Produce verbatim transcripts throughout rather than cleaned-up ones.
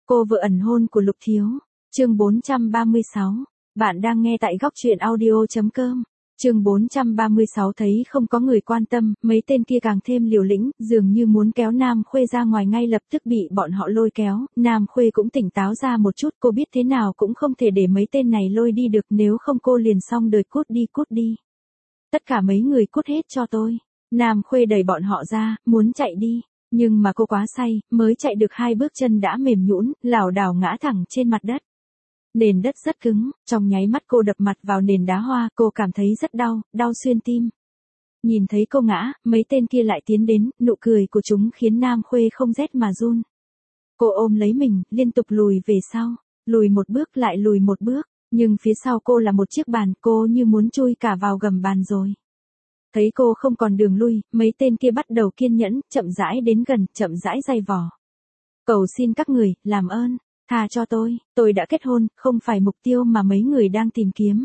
Cô vợ ẩn hôn của Lục Thiếu. Chương bốn trăm ba mươi sáu. Bạn đang nghe tại góc truyện audio chấm com. Chương bốn trăm ba mươi sáu thấy không có người quan tâm, mấy tên kia càng thêm liều lĩnh, dường như muốn kéo Nam Khuê ra ngoài ngay lập tức bị bọn họ lôi kéo. Nam Khuê cũng tỉnh táo ra một chút, cô biết thế nào cũng không thể để mấy tên này lôi đi được, nếu không cô liền xong đời, cút đi cút đi. Tất cả mấy người cút hết cho tôi. Nam Khuê đẩy bọn họ ra, muốn chạy đi. Nhưng mà cô quá say, mới chạy được hai bước chân đã mềm nhũn, lảo đảo ngã thẳng trên mặt đất. Nền đất rất cứng, trong nháy mắt cô đập mặt vào nền đá hoa, cô cảm thấy rất đau, đau xuyên tim. Nhìn thấy cô ngã, mấy tên kia lại tiến đến, nụ cười của chúng khiến Nam Khuê không rét mà run. Cô ôm lấy mình, liên tục lùi về sau, lùi một bước lại lùi một bước, nhưng phía sau cô là một chiếc bàn, cô như muốn chui cả vào gầm bàn rồi. Thấy cô không còn đường lui, mấy tên kia bắt đầu kiên nhẫn, chậm rãi đến gần, chậm rãi giày vò. Cầu xin các người, làm ơn, tha cho tôi, tôi đã kết hôn, không phải mục tiêu mà mấy người đang tìm kiếm.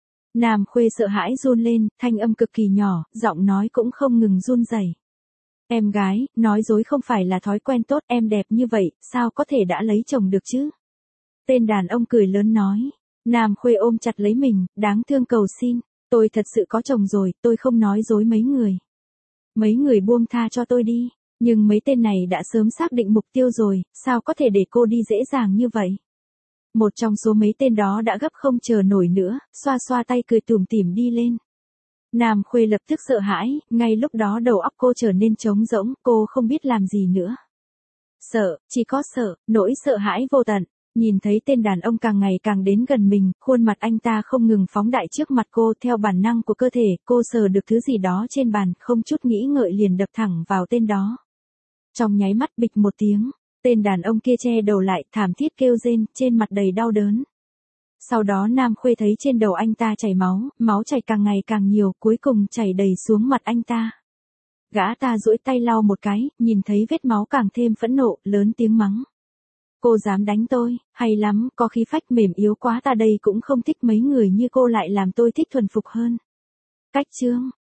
Nam Khuê sợ hãi run lên, thanh âm cực kỳ nhỏ, giọng nói cũng không ngừng run rẩy. Em gái, nói dối không phải là thói quen tốt, em đẹp như vậy, sao có thể đã lấy chồng được chứ? Tên đàn ông cười lớn nói. Nam Khuê ôm chặt lấy mình, đáng thương cầu xin. Tôi thật sự có chồng rồi, tôi không nói dối mấy người. Mấy người buông tha cho tôi đi, nhưng mấy tên này đã sớm xác định mục tiêu rồi, sao có thể để cô đi dễ dàng như vậy? Một trong số mấy tên đó đã gấp không chờ nổi nữa, xoa xoa tay cười tủm tỉm đi lên. Nam Khuê lập tức sợ hãi, ngay lúc đó đầu óc cô trở nên trống rỗng, cô không biết làm gì nữa. Sợ, chỉ có sợ, nỗi sợ hãi vô tận. Nhìn thấy tên đàn ông càng ngày càng đến gần mình, khuôn mặt anh ta không ngừng phóng đại trước mặt cô, theo bản năng của cơ thể, cô sờ được thứ gì đó trên bàn, không chút nghĩ ngợi liền đập thẳng vào tên đó. Trong nháy mắt bịch một tiếng, tên đàn ông kia che đầu lại, thảm thiết kêu rên, trên mặt đầy đau đớn. Sau đó Nam Khuê thấy trên đầu anh ta chảy máu, máu chảy càng ngày càng nhiều, cuối cùng chảy đầy xuống mặt anh ta. Gã ta duỗi tay lau một cái, nhìn thấy vết máu càng thêm phẫn nộ, lớn tiếng mắng. Cô dám đánh tôi, hay lắm, có khí phách, mềm yếu quá, ta đây cũng không thích mấy người như cô lại làm tôi thích thuần phục hơn. Cách chương,